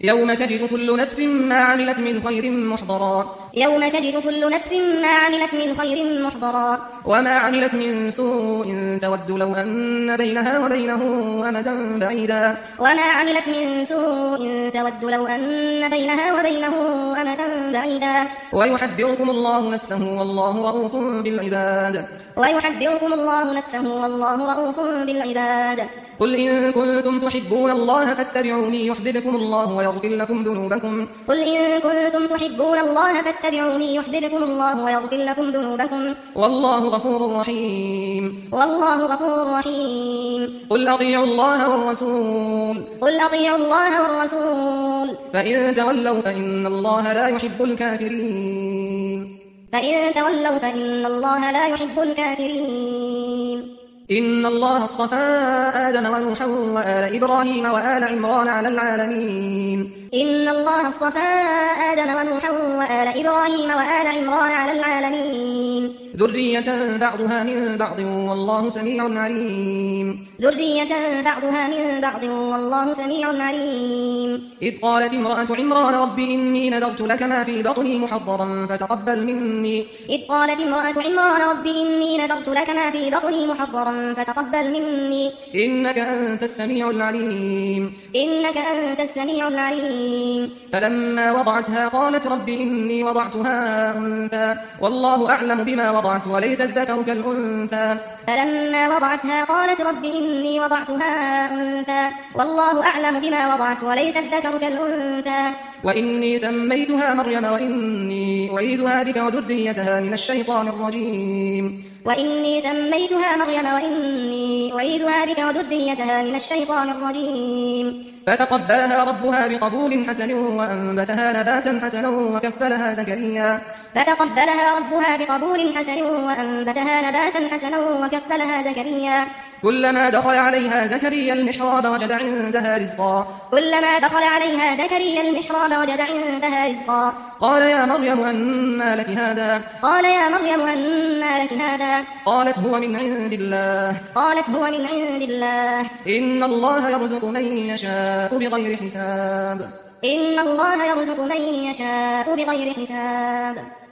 يوم تجد كل نفس ما عملت من خير محضرا يوم تجد كل نفس ما عملت من خير محضرا وما عملت من سوء تود لو أن بينها وبينه أمدا بعيدا وما عملت من سوء تود لو أن بينها وبينه أمدا بعيدا ويحذركم الله نفسه والله رؤوف بالعباد ويحذركم الله نفسه والله رؤوف بالعباد قل إن كنتم تحبون الله فاتبعوني يحببكم الله ويغفر لكم ذنوبكم قل إن كنتم تحبون الله فاتبعوني يحببكم الله ويغفر لكم ذنوبكم والله غفور رحيم والله غفور رحيم قل أطيعوا الله والرسول قل أطيعوا الله والرسول فإن تولوا فإن الله لا يحب الكافرين فإن تولوا فإن الله لا يحب الكافرين إن الله اصطفى آدم ونوحا وآل إبراهيم وآل عمران على العالمين إن الله اصطفى آدم ونوحا وآل إبراهيم وآل عمران على العالمين ذرية بعضها من بعض والله سميع عليم ذرية بعضها من بعض والله سميع عليم إذ قالت امرأة عمران رب إني نذرت لك ما في بطني محضرا فتقبل مني إذ قالت امرأة عمران رب إني نذرت لك ما في بطني محضرا فتقبل مني إنك أنت السميع العليم إنك أنت السميع العليم فلما وضعتها قالت رب إني وضعتها أنثى والله أعلم بما وضعت وليس الذكر كالأنثى فلما وضعتها قالت رب إني وضعتها أنثى والله أعلم بما وضعت وليس الذكر كالأنثى وإني سميتها مريم وإني أعيذها بك وذريتها من الشيطان الرجيم وإني سميتها مريم وإني أعيذها بك وذريتها من الشيطان الرجيم فتقبلها ربها بقبول حسن وأنبتها نباتا حسنا وكفلها زكريا فتقبلها ربها بقبول حسن وأنبتها نباتا حسنا وكفلها زكريا كلما دخل عليها زكريا المحراب وجد عندها رزقا كلما دخل عليها زكريا المحراب وجد عندها رزقا قال يا مريم أنى لك هذا قال يا مريم أنى لك هذا قالت هو من عند الله قالت هو من عند الله إن الله يرزق من يشاء بغير حساب إن الله يرزق من يشاء بغير حساب